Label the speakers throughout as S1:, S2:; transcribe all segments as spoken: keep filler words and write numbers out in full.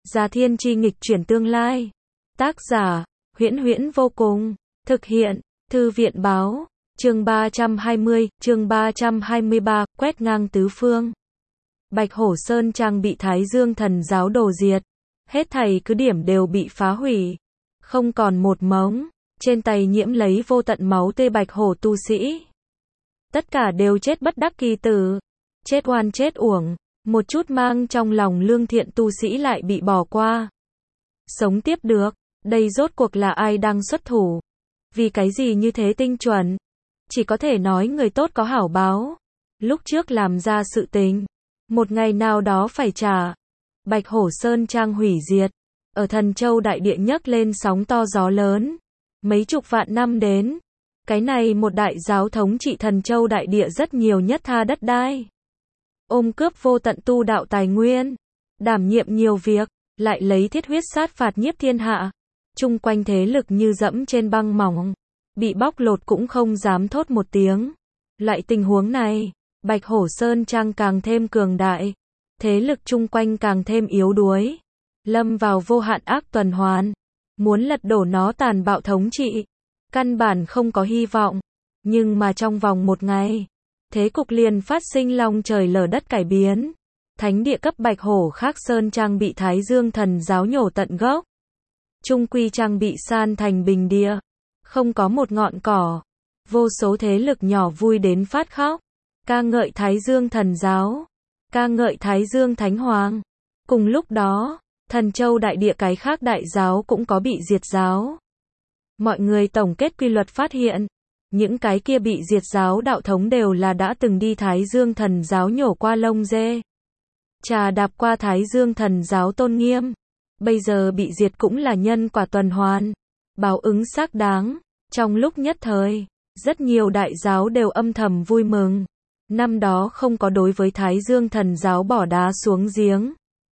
S1: Già Thiên Chi nghịch chuyển tương lai. Tác giả, Huyễn Huyễn vô cùng. Thực hiện, Thư viện báo. Chương ba trăm hai mươi, chương ba trăm hai mươi ba, quét ngang tứ phương. Bạch Hổ Sơn Trang bị Thái Dương Thần giáo đồ diệt. Hết thảy cứ điểm đều bị phá hủy. Không còn một mống. Trên tay nhiễm lấy vô tận máu tươi Bạch Hổ tu sĩ. Tất cả đều chết bất đắc kỳ tử. Chết oan chết uổng. Một chút mang trong lòng lương thiện tu sĩ lại bị bỏ qua. Sống tiếp được. Đây rốt cuộc là ai đang xuất thủ? Vì cái gì như thế tinh chuẩn? Chỉ có thể nói người tốt có hảo báo. Lúc trước làm ra sự tình. Một ngày nào đó phải trả. Bạch Hổ Sơn Trang hủy diệt. Ở Thần Châu đại địa nhấc lên sóng to gió lớn. Mấy chục vạn năm đến. Cái này một đại giáo thống trị Thần Châu đại địa rất nhiều nhất tha đất đai. Ôm cướp vô tận tu đạo tài nguyên. Đảm nhiệm nhiều việc. Lại lấy thiết huyết sát phạt nhiếp thiên hạ. Chung quanh thế lực như dẫm trên băng mỏng. Bị bóc lột cũng không dám thốt một tiếng. Loại tình huống này, Bạch Hổ Sơn Trang càng thêm cường đại. Thế lực chung quanh càng thêm yếu đuối. Lâm vào vô hạn ác tuần hoàn. Muốn lật đổ nó tàn bạo thống trị. Căn bản không có hy vọng. Nhưng mà trong vòng một ngày, thế cục liền phát sinh long trời lở đất cải biến. Thánh địa cấp Bạch Hổ khác Sơn Trang bị Thái Dương Thần giáo nhổ tận gốc. Trung Quy Trang bị san thành bình địa. Không có một ngọn cỏ. Vô số thế lực nhỏ vui đến phát khóc. Ca ngợi Thái Dương Thần giáo. Ca ngợi Thái Dương Thánh Hoàng. Cùng lúc đó, Thần Châu đại địa cái khác đại giáo cũng có bị diệt giáo. Mọi người tổng kết quy luật phát hiện. Những cái kia bị diệt giáo đạo thống đều là đã từng đi Thái Dương Thần giáo nhổ qua lông dê. Trà đạp qua Thái Dương Thần giáo tôn nghiêm. Bây giờ bị diệt cũng là nhân quả tuần hoàn. Báo ứng xác đáng. Trong lúc nhất thời, rất nhiều đại giáo đều âm thầm vui mừng. Năm đó không có đối với Thái Dương Thần giáo bỏ đá xuống giếng.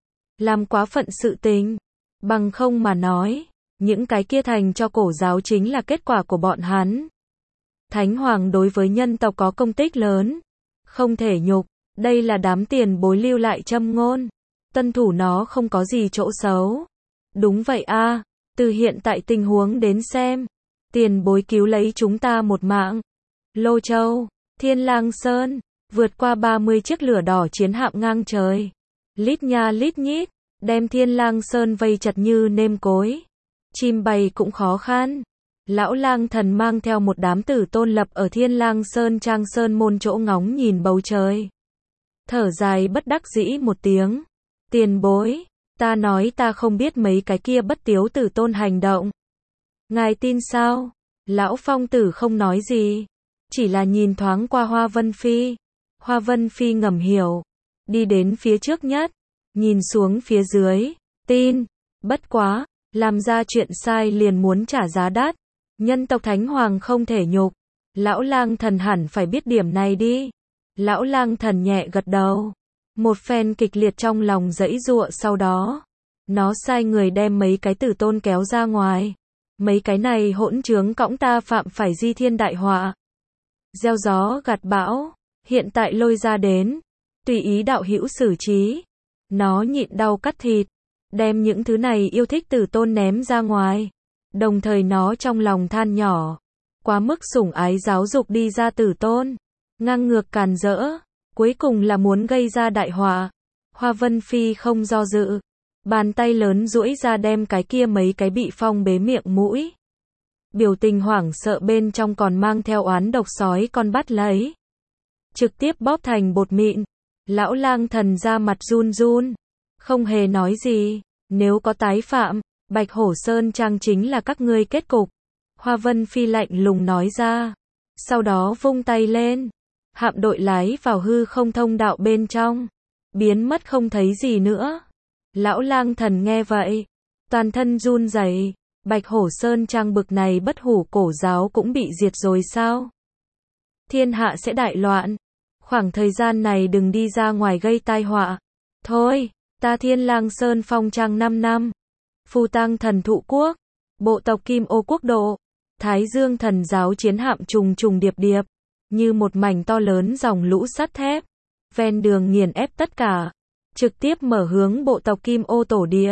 S1: Làm quá phận sự tình. Bằng không mà nói, những cái kia thành cho cổ giáo chính là kết quả của bọn hắn. Thánh Hoàng đối với nhân tộc có công tích lớn. Không thể nhục. Đây là đám tiền bối lưu lại châm ngôn. Tuân thủ nó không có gì chỗ xấu. Đúng vậy a, từ hiện tại tình huống đến xem. Tiền bối cứu lấy chúng ta một mạng. Lô Châu, Thiên Lang Sơn, vượt qua ba mươi chiếc lửa đỏ chiến hạm ngang trời. Lít nha lít nhít, đem Thiên Lang Sơn vây chặt như nêm cối. Chim bay cũng khó khăn. Lão Lang Thần mang theo một đám tử tôn lập ở Thiên Lang Sơn Trang Sơn môn chỗ ngóng nhìn bầu trời. Thở dài bất đắc dĩ một tiếng. Tiền bối, ta nói ta không biết mấy cái kia bất tiếu tử tôn hành động. Ngài tin sao? Lão Phong Tử không nói gì. Chỉ là nhìn thoáng qua Hoa Vân Phi. Hoa Vân Phi ngầm hiểu. Đi đến phía trước nhất. Nhìn xuống phía dưới. Tin. Bất quá. Làm ra chuyện sai liền muốn trả giá đắt. Nhân tộc Thánh Hoàng không thể nhục. Lão Lang Thần hẳn phải biết điểm này đi. Lão Lang Thần nhẹ gật đầu. Một phen kịch liệt trong lòng giãy giụa sau đó. Nó sai người đem mấy cái tử tôn kéo ra ngoài. Mấy cái này hỗn trướng cõng ta phạm phải di thiên đại họa. Gieo gió gặt bão. Hiện tại lôi ra đến. Tùy ý đạo hữu xử trí. Nó nhịn đau cắt thịt. Đem những thứ này yêu thích tử tôn ném ra ngoài. Đồng thời nó trong lòng than nhỏ. Quá mức sủng ái giáo dục đi ra tử tôn. Ngang ngược càn rỡ. Cuối cùng là muốn gây ra đại họa. Hoa Vân Phi không do dự. Bàn tay lớn duỗi ra đem cái kia mấy cái bị phong bế miệng mũi. Biểu tình hoảng sợ bên trong còn mang theo oán độc sói con bắt lấy. Trực tiếp bóp thành bột mịn. Lão Lang Thần ra mặt run run. Không hề nói gì. Nếu có tái phạm, Bạch Hổ Sơn Trang chính là các ngươi kết cục. Hoa Vân Phi lạnh lùng nói ra. Sau đó vung tay lên. Hạm đội lái vào hư không thông đạo bên trong. Biến mất không thấy gì nữa. Lão Lang Thần nghe vậy. Toàn thân run rẩy. Bạch Hổ Sơn Trang bực này bất hủ cổ giáo cũng bị diệt rồi sao? Thiên hạ sẽ đại loạn. Khoảng thời gian này đừng đi ra ngoài gây tai họa. Thôi, ta Thiên Lang Sơn phong trang năm năm. Phù Tang Thần Thụ Quốc. Bộ tộc Kim Ô Quốc độ. Thái Dương Thần giáo chiến hạm trùng trùng điệp điệp. Như một mảnh to lớn dòng lũ sắt thép. Ven đường nghiền ép tất cả. Trực tiếp mở hướng bộ tộc Kim Ô tổ địa.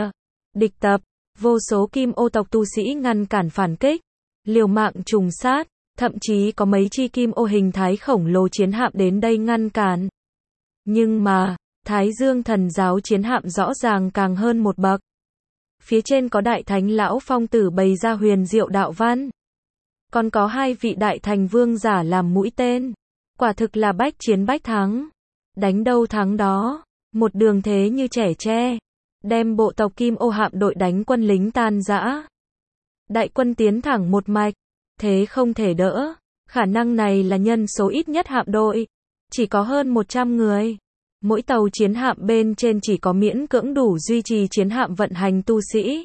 S1: địch tập, vô số kim ô tộc tu sĩ ngăn cản phản kích, liều mạng trùng sát, thậm chí có mấy chi kim ô hình thái khổng lồ chiến hạm đến đây ngăn cản. Nhưng mà, Thái Dương thần giáo chiến hạm rõ ràng càng hơn một bậc. Phía trên có đại thánh lão phong tử bày ra huyền diệu đạo văn. Còn có hai vị đại thành vương giả làm mũi tên. Quả thực là bách chiến bách thắng. Đánh đâu thắng đó. Một đường thế như trẻ tre. Đem bộ tộc kim ô hạm đội đánh quân lính tan rã. Đại quân tiến thẳng một mạch. Thế không thể đỡ. Khả năng này là nhân số ít nhất hạm đội. Chỉ có hơn một trăm người. Mỗi tàu chiến hạm bên trên chỉ có miễn cưỡng đủ duy trì chiến hạm vận hành tu sĩ.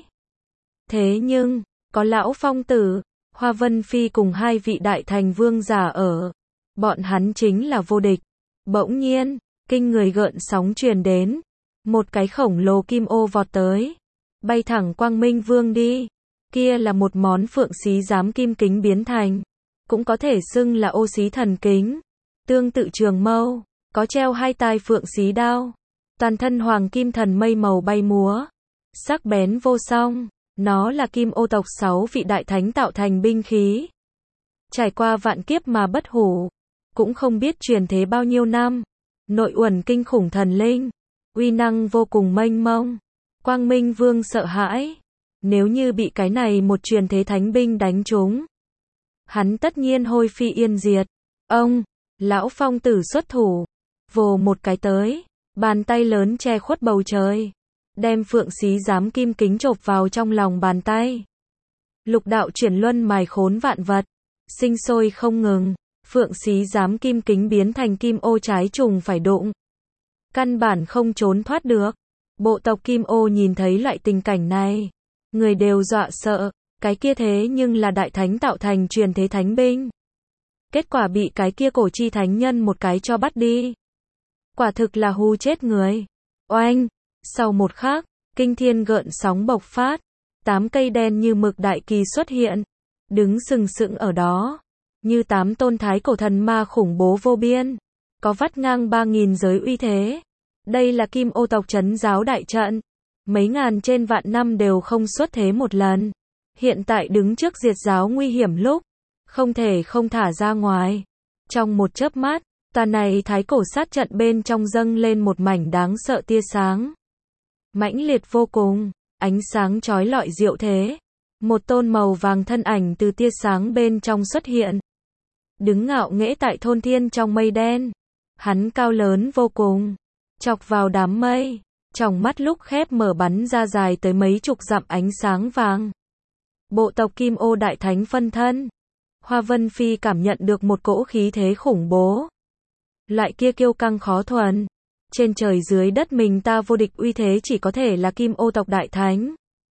S1: Thế nhưng, có lão phong tử, Hoa Vân Phi cùng hai vị đại thành vương giả ở. Bọn hắn chính là vô địch. Bỗng nhiên, kinh người gợn sóng truyền đến. Một cái khổng lồ kim ô vọt tới. Bay thẳng Quang Minh Vương đi. Kia là một món phượng xí giám kim kính biến thành. Cũng có thể xưng là ô xí thần kính. Tương tự trường mâu. Có treo hai tai phượng xí đao. Toàn thân hoàng kim thần mây màu bay múa. Sắc bén vô song. Nó là kim ô tộc sáu vị đại thánh tạo thành binh khí. Trải qua vạn kiếp mà bất hủ. Cũng không biết truyền thế bao nhiêu năm. Nội uẩn kinh khủng thần linh. Uy năng vô cùng mênh mông. Quang Minh Vương sợ hãi. Nếu như bị cái này một truyền thế thánh binh đánh trúng. Hắn tất nhiên hôi phi yên diệt. Ông, lão phong tử xuất thủ. Vồ một cái tới. Bàn tay lớn che khuất bầu trời. Đem phượng xí giám kim kính chộp vào trong lòng bàn tay. Lục đạo chuyển luân mài khốn vạn vật. Sinh sôi không ngừng. Phượng xí giám kim kính biến thành kim ô trái trùng phải đụng. Căn bản không trốn thoát được. Bộ tộc kim ô nhìn thấy loại tình cảnh này. Người đều dọa sợ. Cái kia thế nhưng là đại thánh tạo thành truyền thế thánh binh. Kết quả bị cái kia cổ chi thánh nhân một cái cho bắt đi. Quả thực là hù chết người. Oanh! Sau một khắc, kinh thiên gợn sóng bộc phát. Tám cây đen như mực đại kỳ xuất hiện. Đứng sừng sững ở đó. Như tám tôn thái cổ thần ma khủng bố vô biên. Có vắt ngang ba nghìn giới uy thế. Đây là kim ô tộc trấn giáo đại trận. Mấy ngàn trên vạn năm đều không xuất thế một lần. Hiện tại đứng trước diệt giáo nguy hiểm lúc. Không thể không thả ra ngoài. Trong một chớp mắt, tòa này thái cổ sát trận bên trong dâng lên một mảnh đáng sợ tia sáng. Mãnh liệt vô cùng, ánh sáng chói lọi diệu thế. Một tôn màu vàng thân ảnh từ tia sáng bên trong xuất hiện. Đứng ngạo nghễ tại thôn thiên trong mây đen. Hắn cao lớn vô cùng. Chọc vào đám mây. Tròng mắt lúc khép mở bắn ra dài tới mấy chục dặm ánh sáng vàng. Bộ tộc kim ô đại thánh phân thân. Hoa Vân Phi cảm nhận được một cỗ khí thế khủng bố. Loại kia kiêu căng khó thuần. Trên trời dưới đất mình ta vô địch uy thế chỉ có thể là kim ô tộc đại thánh.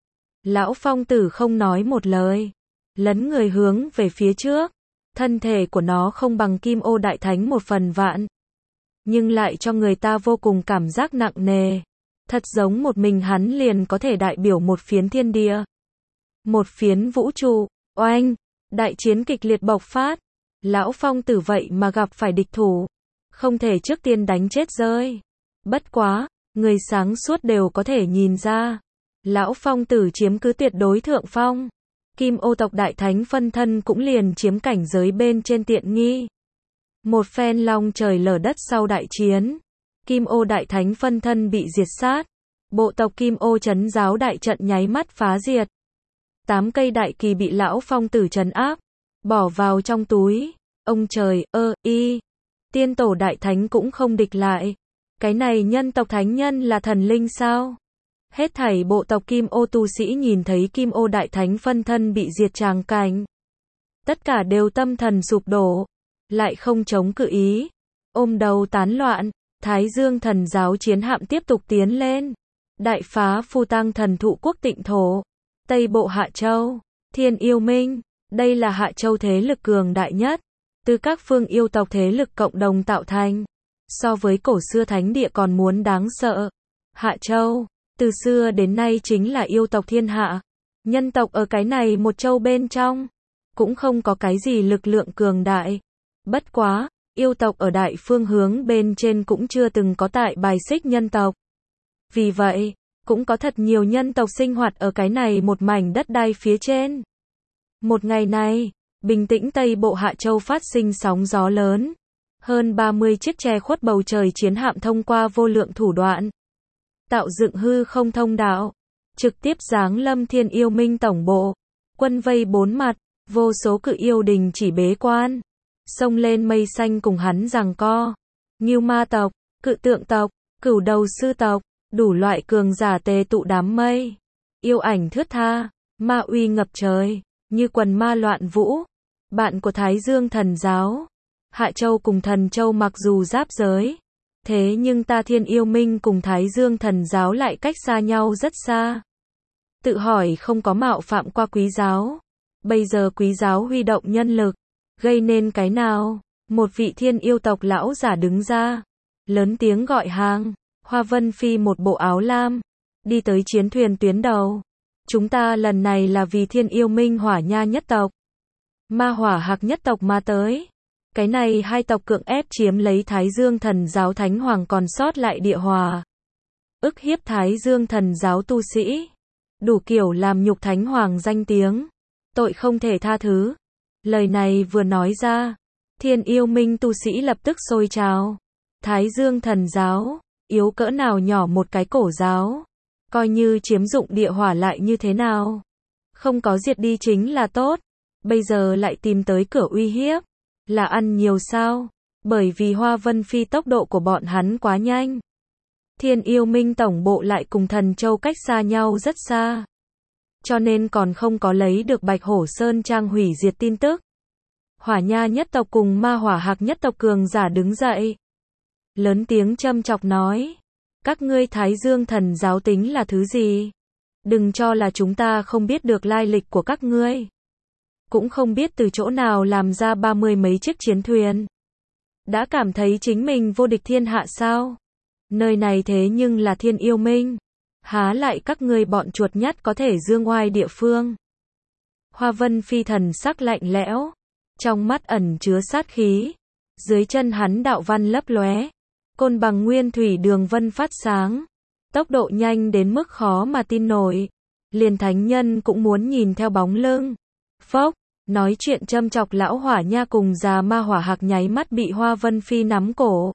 S1: Lão phong tử không nói một lời. Lấn người hướng về phía trước. Thân thể của nó không bằng kim ô đại thánh một phần vạn. Nhưng lại cho người ta vô cùng cảm giác nặng nề. Thật giống một mình hắn liền có thể đại biểu một phiến thiên địa. Một phiến vũ trụ. Oanh! Đại chiến kịch liệt bộc phát. Lão phong tử vậy mà gặp phải địch thủ. Không thể trước tiên đánh chết rơi. Bất quá, người sáng suốt đều có thể nhìn ra. Lão phong tử chiếm cứ tuyệt đối thượng phong. Kim ô tộc đại thánh phân thân cũng liền chiếm cảnh giới bên trên tiện nghi. Một phen long trời lở đất sau đại chiến. Kim ô đại thánh phân thân bị diệt sát. Bộ tộc kim ô trấn giáo đại trận nháy mắt phá diệt. Tám cây đại kỳ bị lão phong tử trấn áp. Bỏ vào trong túi. Ông trời, ơ, y. Tiên tổ đại thánh cũng không địch lại. Cái này nhân tộc thánh nhân là thần linh sao? Hết thảy bộ tộc kim ô tu sĩ nhìn thấy kim ô đại thánh phân thân bị diệt tràng cảnh. Tất cả đều tâm thần sụp đổ. Lại không chống cự ý. Ôm đầu tán loạn. Thái Dương thần giáo chiến hạm tiếp tục tiến lên. Đại phá phu tăng thần thụ quốc tịnh thổ. Tây bộ Hạ Châu. Thiên yêu minh. Đây là Hạ Châu thế lực cường đại nhất. Từ các phương yêu tộc thế lực cộng đồng tạo thành. So với cổ xưa thánh địa còn muốn đáng sợ. Hạ Châu. Từ xưa đến nay chính là yêu tộc thiên hạ. Nhân tộc ở cái này một châu bên trong. Cũng không có cái gì lực lượng cường đại. Bất quá, yêu tộc ở đại phương hướng bên trên cũng chưa từng có tại bài xích nhân tộc. Vì vậy, cũng có thật nhiều nhân tộc sinh hoạt ở cái này một mảnh đất đai phía trên. Một ngày này, bình tĩnh Tây Bộ Hạ Châu phát sinh sóng gió lớn. Hơn ba mươi chiếc che khuất bầu trời chiến hạm thông qua vô lượng thủ đoạn, tạo dựng hư không thông đạo, trực tiếp giáng lâm Thiên Yêu Minh tổng bộ. Quân vây bốn mặt, vô số cự yêu đình chỉ bế quan, xông lên mây xanh cùng hắn giằng co. Ngưu ma tộc, cự tượng tộc, cửu đầu sư tộc, đủ loại cường giả tề tụ đám mây. Yêu ảnh thướt tha, ma uy ngập trời, như quần ma loạn vũ. Bạn của Thái Dương Thần Giáo, Hạ Châu cùng Thần Châu mặc dù giáp giới, thế nhưng ta Thiên Yêu Minh cùng Thái Dương Thần Giáo lại cách xa nhau rất xa. Tự hỏi không có mạo phạm qua Quý giáo. Bây giờ Quý giáo huy động nhân lực, gây nên cái nào? Một vị thiên yêu tộc lão giả đứng ra, lớn tiếng gọi hàng. Hoa Vân Phi một bộ áo lam, đi tới chiến thuyền tuyến đầu. Chúng ta lần này là vì Thiên Yêu Minh Hỏa Nha nhất tộc, Ma Hỏa Hạc nhất tộc mà tới. Cái này hai tộc cưỡng ép chiếm lấy Thái Dương Thần Giáo Thánh Hoàng còn sót lại địa hòa, ức hiếp Thái Dương Thần Giáo tu sĩ, đủ kiểu làm nhục Thánh Hoàng danh tiếng, tội không thể tha thứ. Lời này vừa nói ra, Thiên Yêu Minh tu sĩ lập tức sôi trào. Thái Dương Thần Giáo, yếu cỡ nào nhỏ một cái cổ giáo, coi như chiếm dụng địa hỏa lại như thế nào? Không có diệt đi chính là tốt, bây giờ lại tìm tới cửa uy hiếp, là ăn nhiều sao? Bởi vì Hoa Vân Phi tốc độ của bọn hắn quá nhanh. Thiên Yêu Minh tổng bộ lại cùng Thần Châu cách xa nhau rất xa, cho nên còn không có lấy được Bạch Hổ Sơn Trang hủy diệt tin tức. Hỏa Nha nhất tộc cùng Ma Hỏa Hạc nhất tộc cường giả đứng dậy, lớn tiếng châm chọc nói, các ngươi Thái Dương Thần Giáo tính là thứ gì? Đừng cho là chúng ta không biết được lai lịch của các ngươi, cũng không biết từ chỗ nào làm ra ba mươi mấy chiếc chiến thuyền. Đã cảm thấy chính mình vô địch thiên hạ sao? Nơi này thế nhưng là Thiên Yêu Minh, há lại các ngươi bọn chuột nhắt có thể dương oai địa phương. Hoa Vân Phi thần sắc lạnh lẽo, trong mắt ẩn chứa sát khí. Dưới chân hắn đạo văn lấp lóe, côn bằng nguyên thủy đường vân phát sáng, tốc độ nhanh đến mức khó mà tin nổi. Liền thánh nhân cũng muốn nhìn theo bóng lưng. Phốc, nói chuyện châm chọc lão Hỏa Nha cùng già Ma Hỏa Hạc nháy mắt bị Hoa Vân Phi nắm cổ.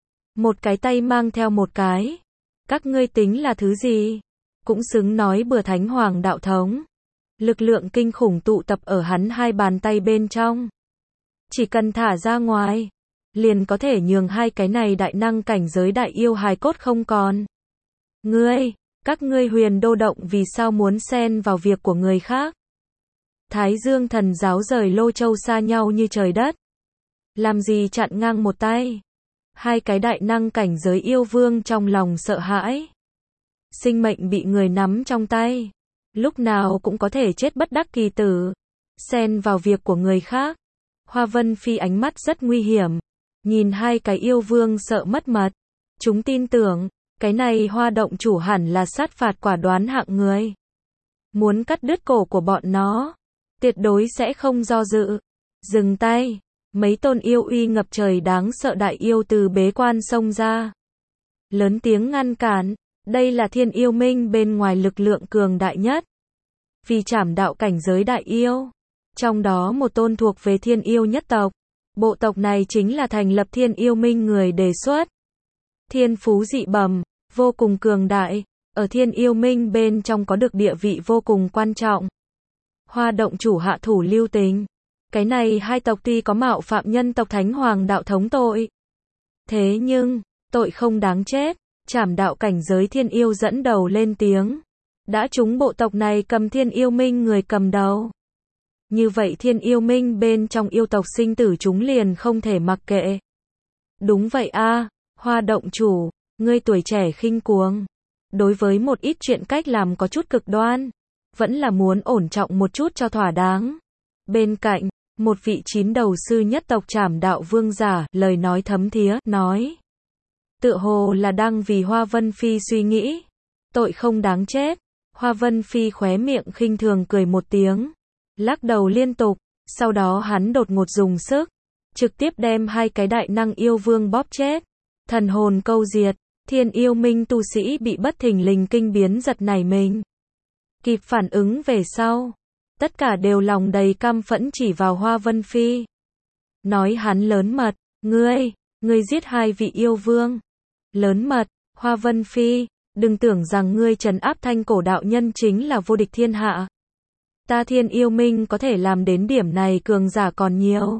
S1: Một cái tay mang theo một cái. Các ngươi tính là thứ gì? Cũng xứng nói bừa Thánh Hoàng đạo thống. Lực lượng kinh khủng tụ tập ở hắn hai bàn tay bên trong. Chỉ cần thả ra ngoài, liền có thể nhường hai cái này đại năng cảnh giới đại yêu hài cốt không còn. Ngươi, các ngươi Huyền Đô động vì sao muốn xen vào việc của người khác? Thái Dương Thần Giáo rời Lô Châu xa nhau như trời đất, làm gì chặn ngang một tay? Hai cái đại năng cảnh giới yêu vương trong lòng sợ hãi. Sinh mệnh bị người nắm trong tay, lúc nào cũng có thể chết bất đắc kỳ tử. Xen vào việc của người khác. Hoa Vân Phi ánh mắt rất nguy hiểm, nhìn hai cái yêu vương sợ mất mật. Chúng tin tưởng, cái này Hoa động chủ hẳn là sát phạt quả đoán hạng người. Muốn cắt đứt cổ của bọn nó, tuyệt đối sẽ không do dự. Dừng tay, mấy tôn yêu uy ngập trời đáng sợ đại yêu từ bế quan xông ra. Lớn tiếng ngăn cản, đây là Thiên Yêu Minh bên ngoài lực lượng cường đại nhất. Vì trảm đạo cảnh giới đại yêu, trong đó một tôn thuộc về Thiên Yêu nhất tộc. Bộ tộc này chính là thành lập Thiên Yêu Minh người đề xuất. Thiên phú dị bẩm, vô cùng cường đại, ở Thiên Yêu Minh bên trong có được địa vị vô cùng quan trọng. Hoa động chủ hạ thủ lưu tình. Cái này hai tộc tuy có mạo phạm nhân tộc Thánh Hoàng đạo thống tội, thế nhưng, tội không đáng chết. Trảm đạo cảnh giới Thiên Yêu dẫn đầu lên tiếng. Đã chúng bộ tộc này cầm Thiên Yêu Minh người cầm đầu. Như vậy Thiên Yêu Minh bên trong yêu tộc sinh tử chúng liền không thể mặc kệ. Đúng vậy a, Hoa động chủ, ngươi tuổi trẻ khinh cuồng. Đối với một ít chuyện cách làm có chút cực đoan, vẫn là muốn ổn trọng một chút cho thỏa đáng. Bên cạnh, một vị chín đầu sư nhất tộc Trảm đạo vương giả, lời nói thấm thía, nói. Tựa hồ là đang vì Hoa Vân Phi suy nghĩ. Tội không đáng chết. Hoa Vân Phi khóe miệng khinh thường cười một tiếng, lắc đầu liên tục, sau đó hắn đột ngột dùng sức, trực tiếp đem hai cái đại năng yêu vương bóp chết. Thần hồn câu diệt, Thiên yêu minh tu sĩ bị bất thình lình kinh biến giật nảy mình. Kịp phản ứng về sau. Tất cả đều lòng đầy căm phẫn chỉ vào Hoa Vân Phi. Nói hắn lớn mật, ngươi, ngươi giết hai vị yêu vương. Lớn mật, Hoa Vân Phi, đừng tưởng rằng ngươi trấn áp Thanh Cổ đạo nhân chính là vô địch thiên hạ. Ta Thiên yêu minh có thể làm đến điểm này cường giả còn nhiều.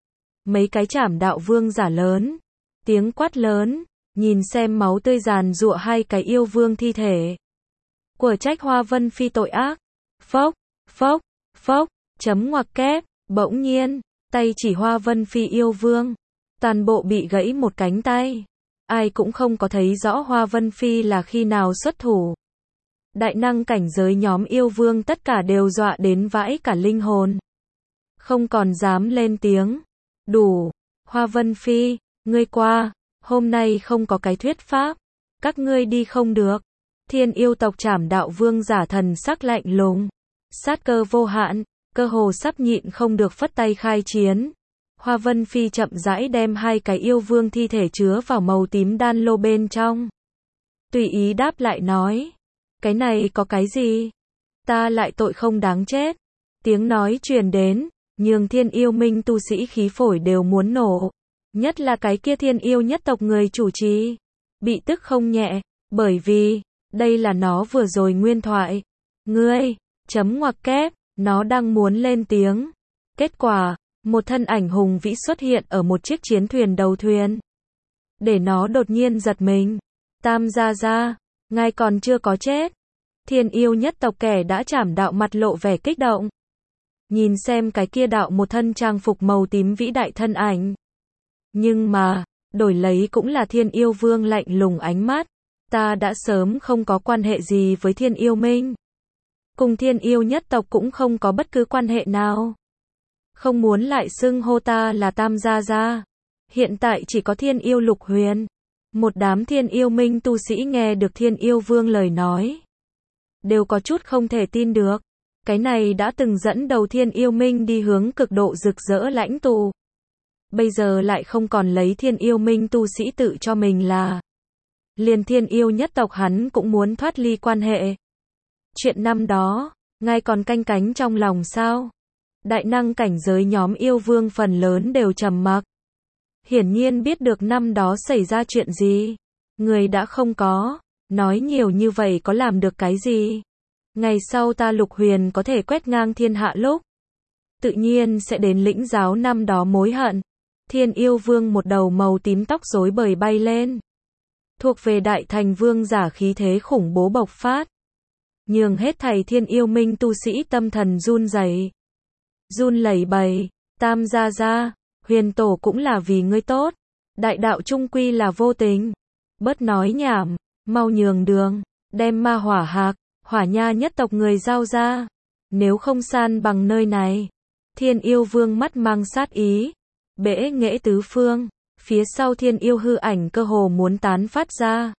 S1: Mấy cái Trảm Đạo vương giả lớn, tiếng quát lớn, nhìn xem máu tươi giàn giụa hai cái yêu vương thi thể. Của trách Hoa Vân Phi tội ác. Phốc, phốc, phốc, chấm ngoặc kép, bỗng nhiên, tay chỉ Hoa Vân Phi yêu vương, toàn bộ bị gãy một cánh tay. Ai cũng không có thấy rõ Hoa Vân Phi là khi nào xuất thủ. Đại năng cảnh giới nhóm yêu vương tất cả đều dọa đến vãi cả linh hồn. Không còn dám lên tiếng. Đủ, Hoa Vân Phi, ngươi qua, hôm nay không có cái thuyết pháp, các ngươi đi không được. Thiên yêu tộc Trảm Đạo vương giả thần sắc lạnh lùng, sát cơ vô hạn, cơ hồ sắp nhịn không được phất tay khai chiến. Hoa Vân Phi chậm rãi đem hai cái yêu vương thi thể chứa vào màu tím đan lô bên trong. Tùy ý đáp lại nói, cái này có cái gì? Ta lại tội không đáng chết. Tiếng nói truyền đến, nhường Thiên yêu minh tu sĩ khí phổi đều muốn nổ. Nhất là cái kia Thiên yêu nhất tộc người chủ trì. Bị tức không nhẹ, bởi vì, đây là nó vừa rồi nguyên thoại. Ngươi, chấm ngoặc kép, nó đang muốn lên tiếng. Kết quả, một thân ảnh hùng vĩ xuất hiện ở một chiếc chiến thuyền đầu thuyền. Để nó đột nhiên giật mình. Tam gia gia, ngài còn chưa có chết. Thiên yêu nhất tộc kẻ đã Trảm Đạo mặt lộ vẻ kích động. Nhìn xem cái kia đạo một thân trang phục màu tím vĩ đại thân ảnh. Nhưng mà, đổi lấy cũng là Thiên yêu vương lạnh lùng ánh mắt. Ta đã sớm không có quan hệ gì với Thiên yêu minh. Cùng Thiên yêu nhất tộc cũng không có bất cứ quan hệ nào. Không muốn lại xưng hô ta là Tam gia gia. Hiện tại chỉ có Thiên yêu Lục Huyền. Một đám Thiên yêu minh tu sĩ nghe được Thiên yêu vương lời nói. Đều có chút không thể tin được. Cái này đã từng dẫn đầu Thiên yêu minh đi hướng cực độ rực rỡ lãnh tụ. Bây giờ lại không còn lấy Thiên yêu minh tu sĩ tự cho mình là. Liền Thiên yêu nhất tộc hắn cũng muốn thoát ly quan hệ. Chuyện năm đó, ngài còn canh cánh trong lòng sao? Đại năng cảnh giới nhóm yêu vương phần lớn đều trầm mặc. Hiển nhiên biết được năm đó xảy ra chuyện gì. Người đã không có. Nói nhiều như vậy có làm được cái gì? Ngày sau ta Lục Huyền có thể quét ngang thiên hạ lúc. Tự nhiên sẽ đến lĩnh giáo năm đó mối hận. Thiên yêu vương một đầu màu tím tóc rối bời bay lên. Thuộc về đại thành vương giả khí thế khủng bố bộc phát. Nhường hết thầy Thiên yêu minh tu sĩ tâm thần run rẩy. Run lẩy bẩy, Tam gia gia, Huyền tổ cũng là vì ngươi tốt. Đại đạo trung quy là vô tình. Bớt nói nhảm, mau nhường đường, đem ma hỏa hạc, hỏa nha nhất tộc người giao ra. Nếu không san bằng nơi này. Thiên yêu vương mắt mang sát ý. Bẽ nghễ tứ phương. Phía sau Thiên yêu hư ảnh cơ hồ muốn tán phát ra.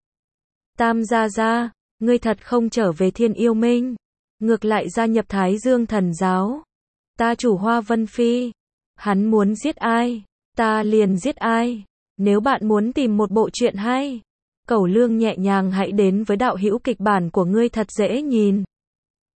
S1: Tam gia gia, ngươi thật không trở về Thiên yêu minh. Ngược lại gia nhập Thái Dương thần giáo. Ta chủ Hoa Vân Phi. Hắn muốn giết ai, ta liền giết ai. Nếu bạn muốn tìm một bộ truyện hay, Cẩu Lương nhẹ nhàng hãy đến với đạo hữu kịch bản của ngươi thật dễ nhìn.